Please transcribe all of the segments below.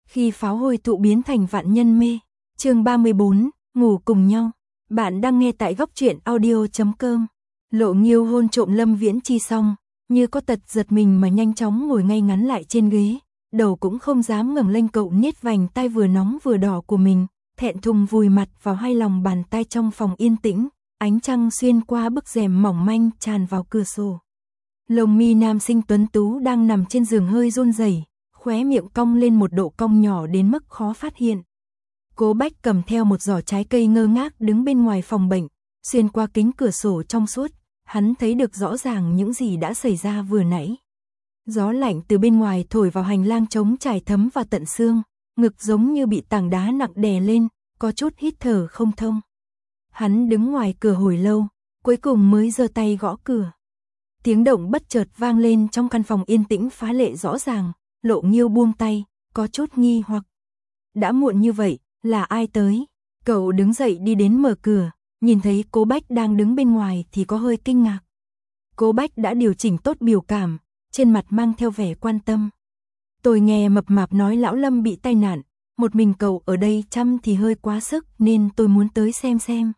Khi pháo hôi tụ biến thành vạn nhân mê. Chương 34, ngủ cùng nhau. Bạn đang nghe tại góc truyện audio.com. Lộ Nghiêu hôn trộm Lâm Viễn Chi xong, như có tật giật mình mà nhanh chóng ngồi ngay ngắn lại trên ghế, đầu cũng không dám ngẩng lên. Cậu niết vành tai vừa nóng vừa đỏ của mình, thẹn thùng vùi mặt vào hai lòng bàn tay. Trong phòng yên tĩnh, ánh trăng xuyên qua bức rèm mỏng manh tràn vào cửa sổ. Lông mi nam sinh tuấn tú đang nằm trên giường hơi run rẩy, khóe miệng cong lên một độ cong nhỏ đến mức khó phát hiện. Cố Bách cầm theo một giỏ trái cây ngơ ngác đứng bên ngoài phòng bệnh, xuyên qua kính cửa sổ trong suốt, hắn thấy được rõ ràng những gì đã xảy ra vừa nãy. Gió lạnh từ bên ngoài thổi vào hành lang trống trải thấm vào tận xương, ngực giống như bị tảng đá nặng đè lên, có chút hít thở không thông. Hắn đứng ngoài cửa hồi lâu, cuối cùng mới giơ tay gõ cửa. Tiếng động bất chợt vang lên trong căn phòng yên tĩnh phá lệ rõ ràng. Lộ Nghiêu buông tay, có chút nghi hoặc. Đã muộn như vậy, là ai tới? Cậu đứng dậy đi đến mở cửa, nhìn thấy Cố Bách đang đứng bên ngoài thì có hơi kinh ngạc. Cố Bách đã điều chỉnh tốt biểu cảm, trên mặt mang theo vẻ quan tâm. Tôi nghe mập mạp nói lão Lâm bị tai nạn, một mình cậu ở đây chăm thì hơi quá sức nên tôi muốn tới xem.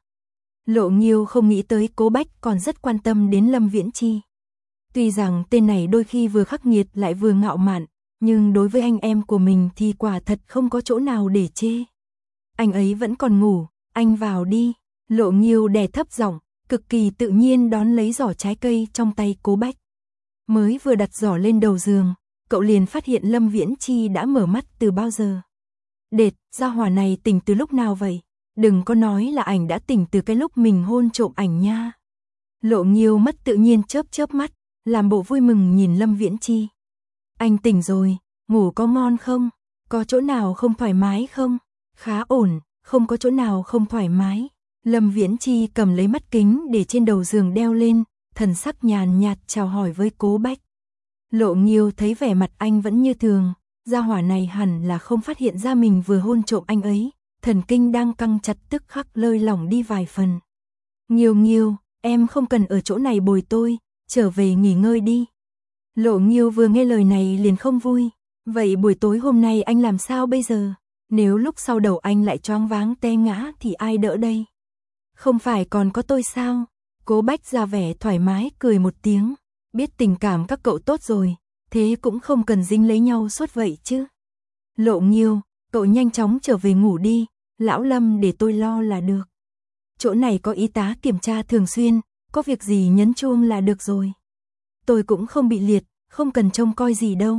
Lộ Nghiêu không nghĩ tới Cố Bách còn rất quan tâm đến Lâm Viễn Chi. Tuy rằng tên này đôi khi vừa khắc nghiệt lại vừa ngạo mạn, nhưng đối với anh em của mình thì quả thật không có chỗ nào để chê. Anh ấy vẫn còn ngủ, anh vào đi. Lộ Nghiêu đè thấp giọng, cực kỳ tự nhiên đón lấy giỏ trái cây trong tay Cố Bách. Mới vừa đặt giỏ lên đầu giường, cậu liền phát hiện Lâm Viễn Chi đã mở mắt từ bao giờ. Đệt, gia hỏa này tỉnh từ lúc nào vậy? Đừng có nói là ảnh đã tỉnh từ cái lúc mình hôn trộm ảnh nha. Lộ Nghiêu mất tự nhiên chớp mắt, làm bộ vui mừng nhìn Lâm Viễn Chi. Anh tỉnh rồi, ngủ có ngon không? Có chỗ nào không thoải mái không? Khá ổn, không có chỗ nào không thoải mái. Lâm Viễn Chi cầm lấy mắt kính để trên đầu giường đeo lên, thần sắc nhàn nhạt chào hỏi với Cố Bách. Lộ Nghiêu thấy vẻ mặt anh vẫn như thường, gia hỏa này hẳn là không phát hiện ra mình vừa hôn trộm anh ấy, thần kinh đang căng chặt tức khắc lơi lỏng đi vài phần. Nghiêu, em không cần ở chỗ này bồi tôi, trở về nghỉ ngơi đi. Lộ Nghiêu vừa nghe lời này liền không vui. Vậy buổi tối hôm nay anh làm sao bây giờ? Nếu lúc sau đầu anh lại choáng váng té ngã thì ai đỡ đây? Không phải còn có tôi sao? Cố Bách ra vẻ thoải mái cười một tiếng. Biết tình cảm các cậu tốt rồi, thế cũng không cần dính lấy nhau suốt vậy chứ. Lộ Nghiêu, cậu nhanh chóng trở về ngủ đi, lão Lâm để tôi lo là được. Chỗ này có y tá kiểm tra thường xuyên, có việc gì nhấn chuông là được rồi. Tôi cũng không bị liệt, không cần trông coi gì đâu.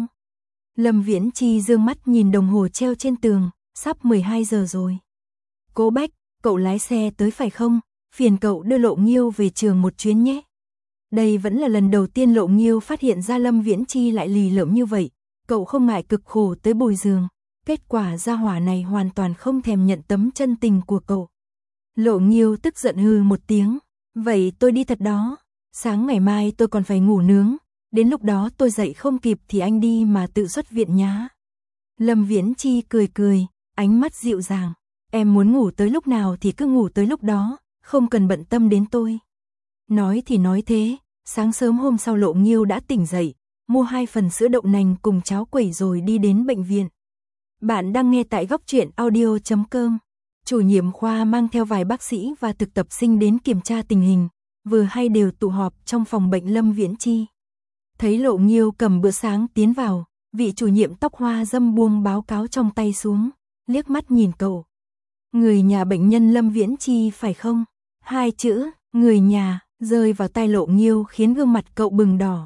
Lâm Viễn Chi dương mắt nhìn đồng hồ treo trên tường, sắp 12 giờ rồi. Cố Bách, cậu lái xe tới phải không? Phiền cậu đưa Lộ Nghiêu về trường một chuyến nhé. Đây vẫn là lần đầu tiên Lộ Nghiêu phát hiện ra Lâm Viễn Chi lại lì lợm như vậy. Cậu không ngại cực khổ tới bồi giường. Kết quả gia hỏa này hoàn toàn không thèm nhận tấm chân tình của cậu. Lộ Nghiêu tức giận hừ một tiếng. Vậy tôi đi thật đó. Sáng ngày mai tôi còn phải ngủ nướng. Đến lúc đó tôi dậy không kịp thì anh đi mà tự xuất viện nhá. Lâm Viễn Chi cười, ánh mắt dịu dàng. Em muốn ngủ tới lúc nào thì cứ ngủ tới lúc đó, không cần bận tâm đến tôi. Nói thì nói thế, sáng sớm hôm sau Lộ Nghiêu đã tỉnh dậy, mua 2 phần sữa đậu nành cùng cháo quẩy rồi đi đến bệnh viện. Bạn đang nghe tại góc truyện audio.com. Chủ nhiệm khoa mang theo vài bác sĩ và thực tập sinh đến kiểm tra tình hình, vừa hay đều tụ họp trong phòng bệnh Lâm Viễn Chi. Thấy Lộ Nghiêu cầm bữa sáng tiến vào, vị chủ nhiệm tóc hoa dâm buông báo cáo trong tay xuống, liếc mắt nhìn cậu. Người nhà bệnh nhân Lâm Viễn Chi phải không? 2 chữ, người nhà, rơi vào tai Lộ Nghiêu khiến gương mặt cậu bừng đỏ.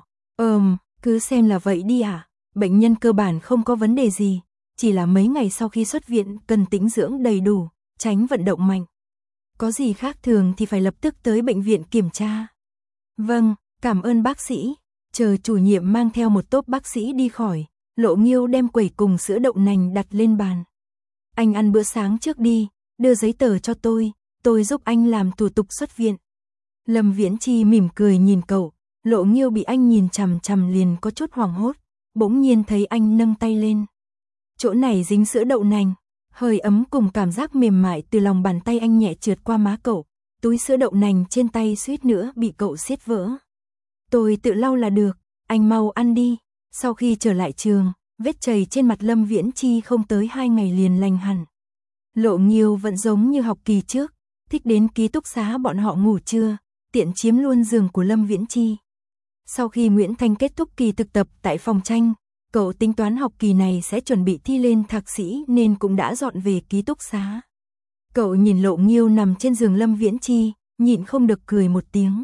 Cứ xem là vậy đi ạ. Bệnh nhân cơ bản không có vấn đề gì, chỉ là mấy ngày sau khi xuất viện cần tĩnh dưỡng đầy đủ, tránh vận động mạnh. Có gì khác thường thì phải lập tức tới bệnh viện kiểm tra. Vâng, cảm ơn bác sĩ. Chờ chủ nhiệm mang theo một tốp bác sĩ đi khỏi, Lộ Nghiêu đem quẩy cùng sữa đậu nành đặt lên bàn. Anh ăn bữa sáng trước đi, đưa giấy tờ cho tôi giúp anh làm thủ tục xuất viện. Lâm Viễn Chi mỉm cười nhìn cậu, Lộ Nghiêu bị anh nhìn chằm chằm liền có chút hoảng hốt, bỗng nhiên thấy anh nâng tay lên. Chỗ này dính sữa đậu nành, hơi ấm cùng cảm giác mềm mại từ lòng bàn tay anh nhẹ trượt qua má cậu, túi sữa đậu nành trên tay suýt nữa bị cậu xiết vỡ. Tôi tự lau là được, anh mau ăn đi. Sau khi trở lại trường, Vết chảy trên mặt Lâm Viễn Chi không tới 2 ngày liền lành hẳn. Lộ Nghiêu vẫn giống như học kỳ trước, thích đến ký túc xá bọn họ ngủ trưa, tiện chiếm luôn giường của Lâm Viễn Chi. Sau khi Nguyễn Thanh kết thúc kỳ thực tập tại phòng tranh, cậu tính toán học kỳ này sẽ chuẩn bị thi lên thạc sĩ nên cũng đã dọn về ký túc xá. Cậu nhìn Lộ Nghiêu nằm trên giường Lâm Viễn Chi, nhịn không được cười một tiếng.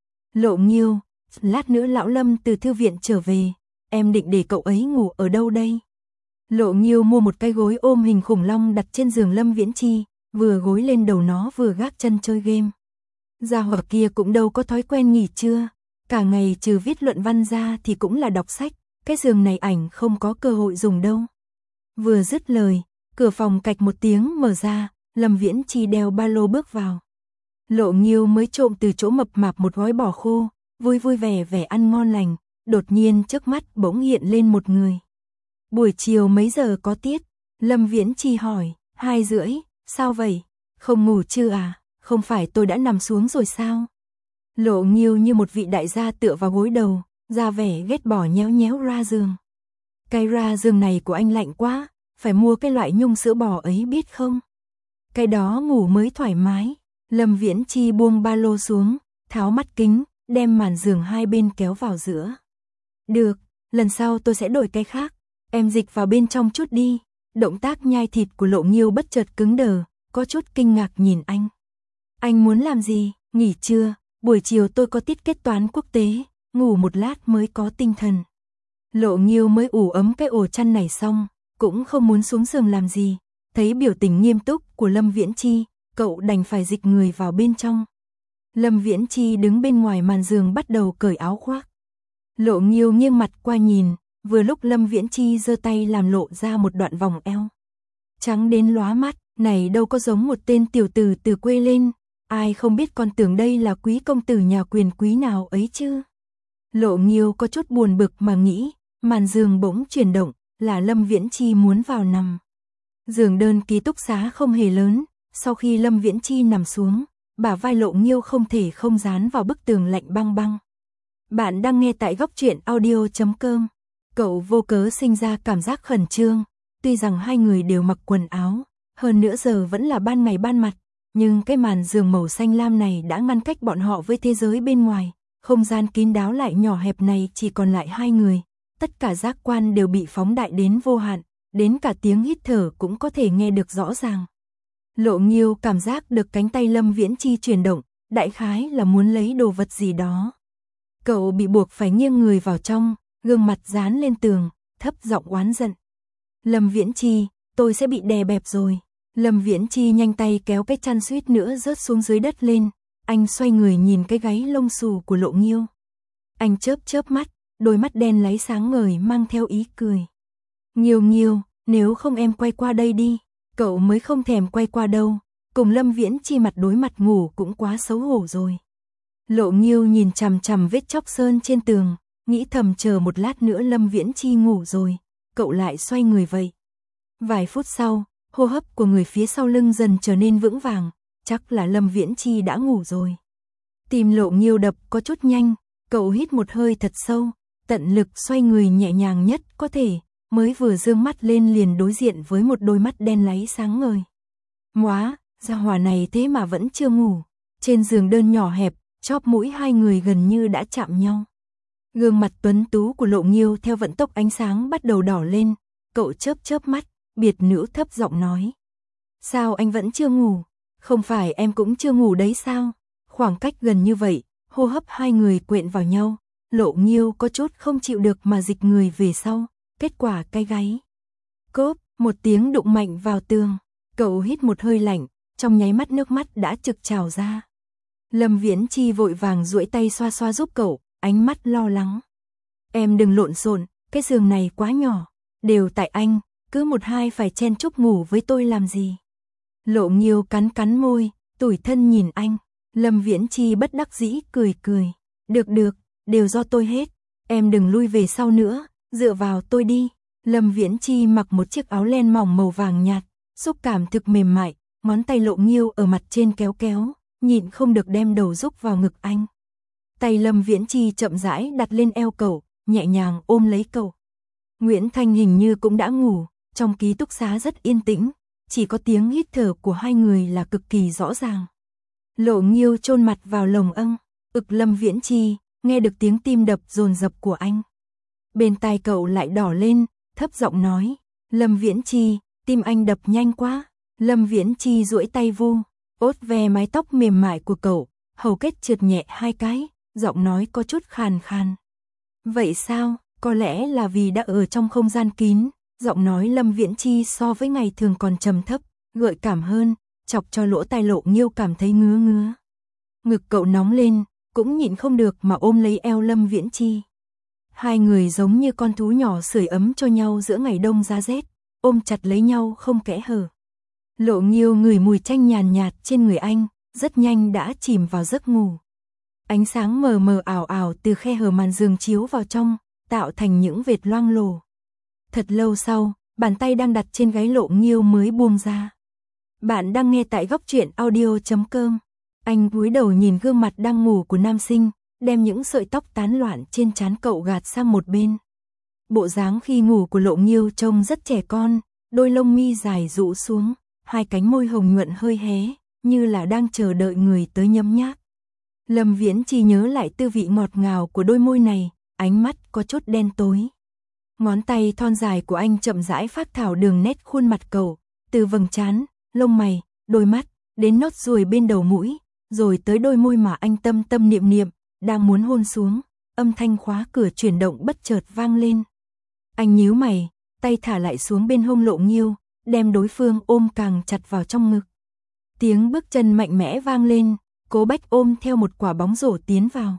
Lộ Nghiêu, lát nữa lão Lâm từ thư viện trở về, em định để cậu ấy ngủ ở đâu đây? Lộ Nghiêu mua một cái gối ôm hình khủng long đặt trên giường Lâm Viễn Chi, vừa gối lên đầu nó vừa gác chân chơi game. Gia hỏa kia cũng đâu có thói quen nghỉ trưa, cả ngày trừ viết luận văn ra thì cũng là đọc sách, cái giường này ảnh không có cơ hội dùng đâu. Vừa dứt lời, cửa phòng cạch một tiếng mở ra, Lâm Viễn Chi đeo ba lô bước vào. Lộ Nghiêu mới trộm từ chỗ mập mạp một gói bò khô, vui vui vẻ vẻ ăn ngon lành, đột nhiên trước mắt bỗng hiện lên một người. Buổi chiều mấy giờ có tiết? Lâm Viễn Chi hỏi. 2:30, sao vậy? Không ngủ chưa à? Không phải tôi đã nằm xuống rồi sao? Lộ Nghiêu như một vị đại gia tựa vào gối đầu, ra vẻ ghét bỏ nhéo nhéo ra giường. Cái ra giường này của anh lạnh quá, phải mua cái loại nhung sữa bò ấy biết không? Cái đó ngủ mới thoải mái. Lâm Viễn Chi buông ba lô xuống, tháo mắt kính, đem màn giường hai bên kéo vào giữa. Được, lần sau tôi sẽ đổi cái khác. Em dịch vào bên trong chút đi. Động tác nhai thịt của Lộ Nghiêu bất chợt cứng đờ, có chút kinh ngạc nhìn anh. Anh muốn làm gì? Nghỉ trưa, buổi chiều tôi có tiết kết toán quốc tế, ngủ một lát mới có tinh thần. Lộ Nghiêu mới ủ ấm cái ổ chăn này xong, cũng không muốn xuống giường làm gì. Thấy biểu tình nghiêm túc của Lâm Viễn Chi, cậu đành phải dịch người vào bên trong. Lâm Viễn Chi đứng bên ngoài màn giường bắt đầu cởi áo khoác. Lộ Nghiêu nghiêng mặt qua nhìn, vừa lúc Lâm Viễn Chi giơ tay làm lộ ra một đoạn vòng eo. Trắng đến lóa mắt, này đâu có giống một tên tiểu tử từ quê lên, ai không biết còn tưởng đây là quý công tử nhà quyền quý nào ấy chứ. Lộ Nghiêu có chút buồn bực mà nghĩ, màn giường bỗng chuyển động, là Lâm Viễn Chi muốn vào nằm. Giường đơn ký túc xá không hề lớn, sau khi Lâm Viễn Chi nằm xuống, bả vai Lộ Nghiêu không thể không dán vào bức tường lạnh băng băng. Bạn đang nghe tại góc truyện audio.com. Cậu vô cớ sinh ra cảm giác khẩn trương, tuy rằng hai người đều mặc quần áo, hơn nữa giờ vẫn là ban ngày ban mặt, nhưng cái màn giường màu xanh lam này đã ngăn cách bọn họ với thế giới bên ngoài, không gian kín đáo lại nhỏ hẹp này chỉ còn lại hai người, tất cả giác quan đều bị phóng đại đến vô hạn, đến cả tiếng hít thở cũng có thể nghe được rõ ràng. Lộ Nghiêu cảm giác được cánh tay Lâm Viễn Chi chuyển động, đại khái là muốn lấy đồ vật gì đó. Cậu bị buộc phải nghiêng người vào trong, gương mặt dán lên tường, thấp giọng oán giận. Lâm Viễn Chi, tôi sẽ bị đè bẹp rồi. Lâm Viễn Chi nhanh tay kéo cái chăn suýt nữa rớt xuống dưới đất lên, anh xoay người nhìn cái gáy lông xù của Lộ Nghiêu. Anh chớp chớp mắt, đôi mắt đen láy sáng ngời mang theo ý cười. Nghiêu Nghiêu, nếu không em quay qua đây đi. Cậu mới không thèm quay qua đâu, cùng Lâm Viễn Chi mặt đối mặt ngủ cũng quá xấu hổ rồi. Lộ Nghiêu nhìn chằm chằm vết chóc sơn trên tường, nghĩ thầm chờ một lát nữa Lâm Viễn Chi ngủ rồi, cậu lại xoay người vậy. Vài phút sau, hô hấp của người phía sau lưng dần trở nên vững vàng, chắc là Lâm Viễn Chi đã ngủ rồi. Tim Lộ Nghiêu đập có chút nhanh, cậu hít một hơi thật sâu, tận lực xoay người nhẹ nhàng nhất có thể, mới vừa dương mắt lên liền đối diện với một đôi mắt đen láy sáng ngời. Móa, gia hỏa này thế mà vẫn chưa ngủ. Trên giường đơn nhỏ hẹp, chóp mũi hai người gần như đã chạm nhau. Gương mặt tuấn tú của Lộ Nghiêu theo vận tốc ánh sáng bắt đầu đỏ lên, cậu chớp chớp mắt, biệt nữ thấp giọng nói. Sao anh vẫn chưa ngủ? Không phải em cũng chưa ngủ đấy sao? Khoảng cách gần như vậy, hô hấp hai người quện vào nhau, Lộ Nghiêu có chút không chịu được mà dịch người về sau, kết quả cái gáy. Cốp, một tiếng đụng mạnh vào tường, cậu hít một hơi lạnh, trong nháy mắt nước mắt đã trực trào ra. Lâm Viễn Chi vội vàng duỗi tay xoa xoa giúp cậu, ánh mắt lo lắng. Em đừng lộn xộn, cái giường này quá nhỏ, đều tại anh, cứ một hai phải chen chúc ngủ với tôi làm gì. Lộ Nghiêu cắn cắn môi, tủi thân nhìn anh. Lâm Viễn Chi bất đắc dĩ cười cười. Được được, đều do tôi hết, em đừng lui về sau nữa, dựa vào tôi đi. Lâm Viễn Chi mặc một chiếc áo len mỏng màu vàng nhạt, xúc cảm thực mềm mại, ngón tay Lộ Nghiêu ở mặt trên kéo kéo, nhịn không được đem đầu rúc vào ngực anh. Tay Lâm Viễn Chi chậm rãi đặt lên eo cậu, nhẹ nhàng ôm lấy cậu. Nguyễn Thanh hình như cũng đã ngủ, trong ký túc xá rất yên tĩnh, chỉ có tiếng hít thở của hai người là cực kỳ rõ ràng. Lộ Nghiêu chôn mặt vào lồng âng, Lâm Viễn Chi, nghe được tiếng tim đập dồn dập của anh. Bên tai cậu lại đỏ lên, thấp giọng nói, Lâm Viễn Chi, tim anh đập nhanh quá. Lâm Viễn Chi duỗi tay vu, ốt ve mái tóc mềm mại của cậu, hầu kết trượt nhẹ hai cái, giọng nói có chút khàn khàn. Vậy sao, có lẽ là vì đã ở trong không gian kín, giọng nói Lâm Viễn Chi so với ngày thường còn trầm thấp, gợi cảm hơn, chọc cho lỗ tai Lộ Nghiêu cảm thấy ngứa ngứa. Ngực cậu nóng lên, cũng nhịn không được mà ôm lấy eo Lâm Viễn Chi. Hai người giống như con thú nhỏ sưởi ấm cho nhau giữa ngày đông giá rét, ôm chặt lấy nhau không kẽ hở. Lộ Nghiêu ngửi mùi chanh nhàn nhạt trên người anh, rất nhanh đã chìm vào giấc ngủ. Ánh sáng mờ mờ ảo ảo từ khe hở màn giường chiếu vào trong, tạo thành những vệt loang lổ. Thật lâu sau, bàn tay đang đặt trên gáy Lộ Nghiêu mới buông ra. Bạn đang nghe tại góc truyện audio.com. Anh cúi đầu nhìn gương mặt đang ngủ của nam sinh, đem những sợi tóc tán loạn trên trán cậu gạt sang một bên. Bộ dáng khi ngủ của Lộ Nghiêu trông rất trẻ con, đôi lông mi dài rũ xuống, hai cánh môi hồng nhuận hơi hé, như là đang chờ đợi người tới nhấm nháp. Lâm Viễn Chi nhớ lại tư vị ngọt ngào của đôi môi này, ánh mắt có chút đen tối. Ngón tay thon dài của anh chậm rãi phác thảo đường nét khuôn mặt cậu, từ vầng trán, lông mày, đôi mắt, đến nốt ruồi bên đầu mũi, rồi tới đôi môi mà anh tâm tâm niệm niệm, đang muốn hôn xuống, âm thanh khóa cửa chuyển động bất chợt vang lên. Anh nhíu mày, tay thả lại xuống bên hông Lộ Nghiêu, đem đối phương ôm càng chặt vào trong ngực. Tiếng bước chân mạnh mẽ vang lên, Cố Bách ôm theo một quả bóng rổ tiến vào.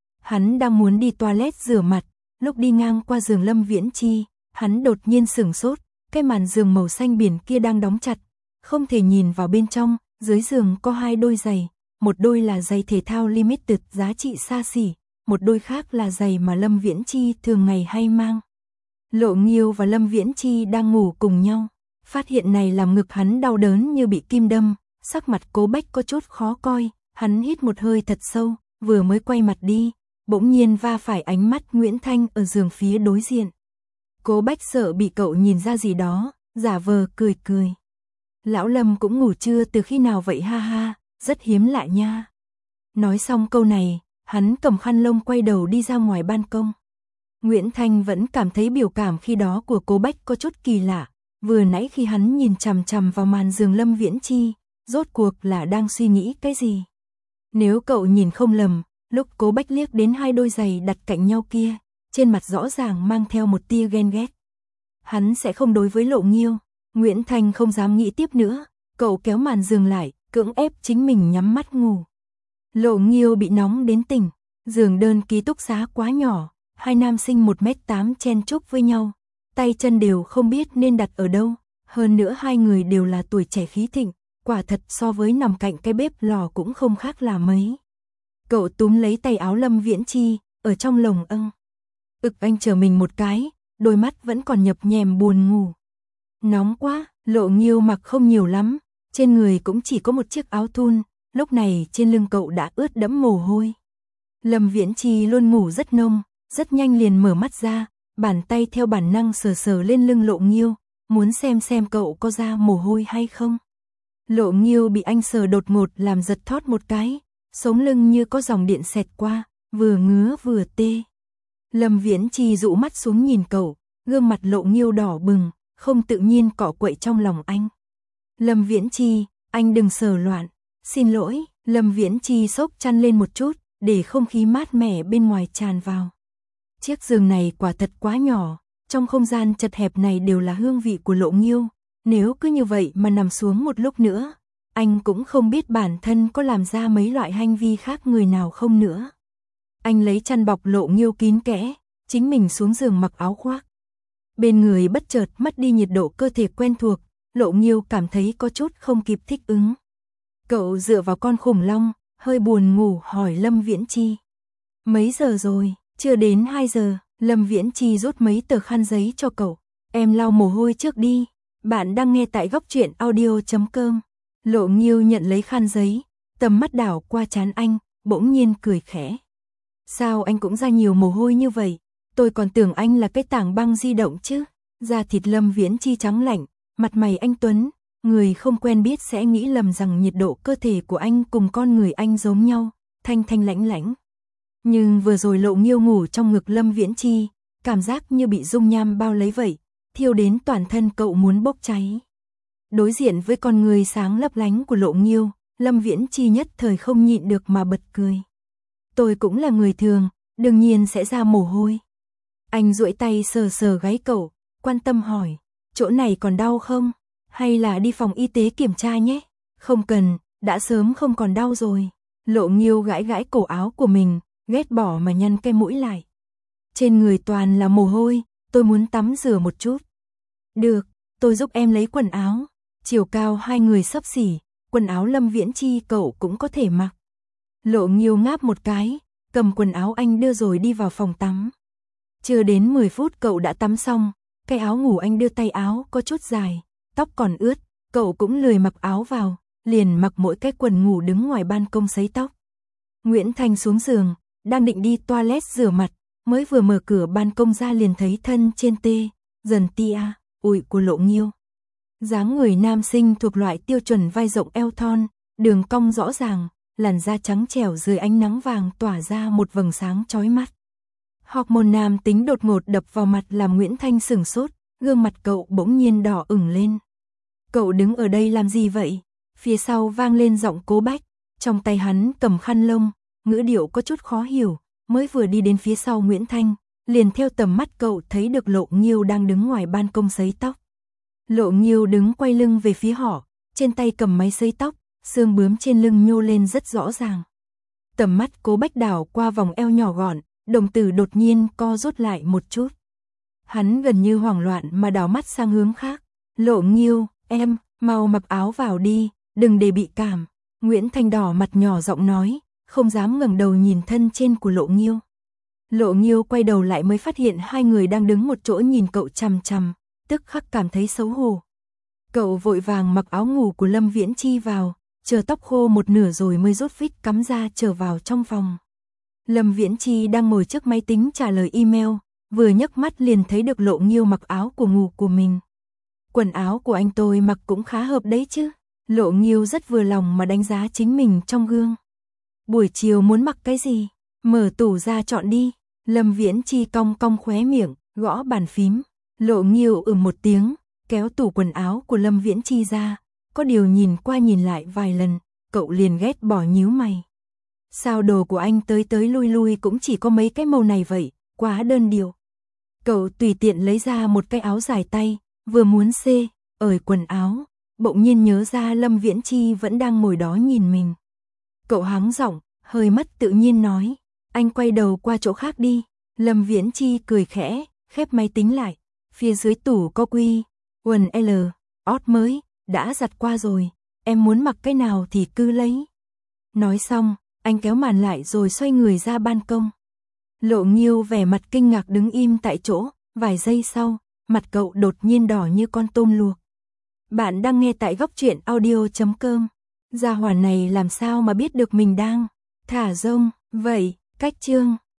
Hắn đang muốn đi toilet rửa mặt, lúc đi ngang qua giường Lâm Viễn Chi, hắn đột nhiên sửng sốt, cái màn giường màu xanh biển kia đang đóng chặt, không thể nhìn vào bên trong, dưới giường có hai đôi giày, một đôi là giày thể thao limited giá trị xa xỉ, một đôi khác là giày mà Lâm Viễn Chi thường ngày hay mang. Lộ Nghiêu và Lâm Viễn Chi đang ngủ cùng nhau, phát hiện này làm ngực hắn đau đớn như bị kim đâm, sắc mặt Cố Bách có chút khó coi, hắn hít một hơi thật sâu, vừa mới quay mặt đi, bỗng nhiên va phải ánh mắt Nguyễn Thanh ở giường phía đối diện. Cố Bách sợ bị cậu nhìn ra gì đó, giả vờ cười cười. Lão Lâm cũng ngủ trưa từ khi nào vậy ha ha, rất hiếm lạ nha. Nói xong câu này, hắn cầm khăn lông quay đầu đi ra ngoài ban công. Nguyễn Thanh vẫn cảm thấy biểu cảm khi đó của Cố Bách có chút kỳ lạ, vừa nãy khi hắn nhìn chằm chằm vào màn giường Lâm Viễn Chi, rốt cuộc là đang suy nghĩ cái gì. Nếu cậu nhìn không lầm, lúc Cố Bách liếc đến hai đôi giày đặt cạnh nhau kia, trên mặt rõ ràng mang theo một tia ghen ghét. Hắn sẽ không đối với Lộ Nghiêu. Nguyễn Thanh không dám nghĩ tiếp nữa, cậu kéo màn giường lại, cưỡng ép chính mình nhắm mắt ngủ. Lộ Nghiêu bị nóng đến tỉnh, giường đơn ký túc xá quá nhỏ, hai nam sinh 1m8 chen chúc với nhau, tay chân đều không biết nên đặt ở đâu, hơn nữa hai người đều là tuổi trẻ khí thịnh, quả thật so với nằm cạnh cái bếp lò cũng không khác là mấy. Cậu túm lấy tay áo Lâm Viễn Chi, ở trong lồng âng. Anh chờ mình một cái, đôi mắt vẫn còn nhập nhèm buồn ngủ. Nóng quá, Lộ Nghiêu mặc không nhiều lắm, trên người cũng chỉ có một chiếc áo thun, lúc này trên lưng cậu đã ướt đẫm mồ hôi. Lâm Viễn Chi luôn ngủ rất nông, rất nhanh liền mở mắt ra, bàn tay theo bản năng sờ sờ lên lưng Lộ Nghiêu, muốn xem cậu có ra mồ hôi hay không. Lộ Nghiêu bị anh sờ đột ngột làm giật thót một cái, sống lưng như có dòng điện xẹt qua, vừa ngứa vừa tê. Lâm Viễn Chi dụ mắt xuống nhìn cậu, gương mặt Lộ Nghiêu đỏ bừng, không tự nhiên cọ quậy trong lòng anh. Lâm Viễn Chi, anh đừng sờ loạn. Xin lỗi, Lâm Viễn Chi xốc chăn lên một chút, để không khí mát mẻ bên ngoài tràn vào. Chiếc giường này quả thật quá nhỏ, trong không gian chật hẹp này đều là hương vị của Lộ Nghiêu. Nếu cứ như vậy mà nằm xuống một lúc nữa, anh cũng không biết bản thân có làm ra mấy loại hành vi khác người nào không nữa. Anh lấy chăn bọc Lộ Nghiêu kín kẽ, chính mình xuống giường mặc áo khoác. Bên người bất chợt mất đi nhiệt độ cơ thể quen thuộc, Lộ Nghiêu cảm thấy có chút không kịp thích ứng. Cậu dựa vào con khủng long, hơi buồn ngủ hỏi Lâm Viễn Chi. Mấy giờ rồi? Chưa đến 2 giờ, Lâm Viễn Chi rút mấy tờ khăn giấy cho cậu. Em lau mồ hôi trước đi. Bạn đang nghe tại góc truyện audio.com. Lộ Nghiêu nhận lấy khăn giấy, tầm mắt đảo qua trán anh, bỗng nhiên cười khẽ. Sao anh cũng ra nhiều mồ hôi như vậy? Tôi còn tưởng anh là cái tảng băng di động chứ. Da thịt Lâm Viễn Chi trắng lạnh, mặt mày anh tuấn, người không quen biết sẽ nghĩ lầm rằng nhiệt độ cơ thể của anh cùng con người anh giống nhau, thanh thanh lãnh lãnh. Nhưng vừa rồi Lộ Nghiêu ngủ trong ngực Lâm Viễn Chi, cảm giác như bị dung nham bao lấy vậy, thiêu đến toàn thân cậu muốn bốc cháy. Đối diện với con người sáng lấp lánh của Lộ Nghiêu, Lâm Viễn Chi nhất thời không nhịn được mà bật cười. Tôi cũng là người thường, đương nhiên sẽ ra mồ hôi. Anh duỗi tay sờ sờ gáy cậu, quan tâm hỏi, chỗ này còn đau không? Hay là đi phòng y tế kiểm tra nhé? Không cần, đã sớm không còn đau rồi. Lộ Nghiêu gãi gãi cổ áo của mình, ghét bỏ mà nhăn cái mũi lại. Trên người toàn là mồ hôi, tôi muốn tắm rửa một chút. Được, tôi giúp em lấy quần áo. Chiều cao hai người xấp xỉ, quần áo Lâm Viễn Chi cậu cũng có thể mặc. Lộ Nghiêu ngáp một cái, cầm quần áo anh đưa rồi đi vào phòng tắm. Chưa đến 10 phút cậu đã tắm xong, cái áo ngủ anh đưa tay áo có chút dài, tóc còn ướt, cậu cũng lười mặc áo vào, liền mặc mỗi cái quần ngủ đứng ngoài ban công sấy tóc. Nguyễn Thanh xuống giường, đang định đi toilet rửa mặt, mới vừa mở cửa ban công ra liền thấy thân trên tê, dần tia, ủi của Lộ Nghiêu. Dáng người nam sinh thuộc loại tiêu chuẩn vai rộng eo thon, đường cong rõ ràng, làn da trắng trẻo dưới ánh nắng vàng tỏa ra một vầng sáng chói mắt. Hormone nam tính đột ngột đập vào mặt làm Nguyễn Thanh sửng sốt, gương mặt cậu bỗng nhiên đỏ ửng lên. Cậu đứng ở đây làm gì vậy? Phía sau vang lên giọng Cố Bách, trong tay hắn cầm khăn lông, ngữ điệu có chút khó hiểu, mới vừa đi đến phía sau Nguyễn Thanh, liền theo tầm mắt cậu thấy được Lộ Nghiêu đang đứng ngoài ban công sấy tóc. Lộ Nghiêu đứng quay lưng về phía họ, trên tay cầm máy sấy tóc, xương bướm trên lưng nhô lên rất rõ ràng. Tầm mắt Cố Bách đảo qua vòng eo nhỏ gọn, đồng tử đột nhiên co rút lại một chút. Hắn gần như hoảng loạn mà đảo mắt sang hướng khác. Lộ Nghiêu, em, mau mặc áo vào đi, đừng để bị cảm. Nguyễn Thanh đỏ mặt nhỏ giọng nói, không dám ngẩng đầu nhìn thân trên của Lộ Nghiêu. Lộ Nghiêu quay đầu lại mới phát hiện hai người đang đứng một chỗ nhìn cậu chằm chằm, tức khắc cảm thấy xấu hổ. Cậu vội vàng mặc áo ngủ của Lâm Viễn Chi vào, chờ tóc khô một nửa rồi mới rút phích cắm ra trở vào trong phòng. Lâm Viễn Chi đang ngồi trước máy tính trả lời email, vừa nhấc mắt liền thấy được Lộ Nghiêu mặc áo của ngủ của mình. Quần áo của anh tôi mặc cũng khá hợp đấy chứ. Lộ Nghiêu rất vừa lòng mà đánh giá chính mình trong gương. Buổi chiều muốn mặc cái gì? Mở tủ ra chọn đi. Lâm Viễn Chi cong cong khóe miệng, gõ bàn phím. Lộ Nghiêu một tiếng, kéo tủ quần áo của Lâm Viễn Chi ra. Có điều nhìn qua nhìn lại vài lần, cậu liền ghét bỏ nhíu mày. Sao đồ của anh tới tới lui lui cũng chỉ có mấy cái màu này vậy, quá đơn điệu. Cậu tùy tiện lấy ra một cái áo dài tay, vừa muốn ởi quần áo, bỗng nhiên nhớ ra Lâm Viễn Chi vẫn đang ngồi đó nhìn mình. Cậu hắng giọng, hơi mất tự nhiên nói, anh quay đầu qua chỗ khác đi. Lâm Viễn Chi cười khẽ, khép máy tính lại, phía dưới tủ có quần L, ót mới, đã giặt qua rồi, em muốn mặc cái nào thì cứ lấy. Nói xong, anh kéo màn lại rồi xoay người ra ban công. Lộ Nghiêu vẻ mặt kinh ngạc đứng im tại chỗ, vài giây sau, mặt cậu đột nhiên đỏ như con tôm luộc. Bạn đang nghe tại góc truyện audio.com. Gia hỏa này làm sao mà biết được mình đang thả rông, vậy, cách chương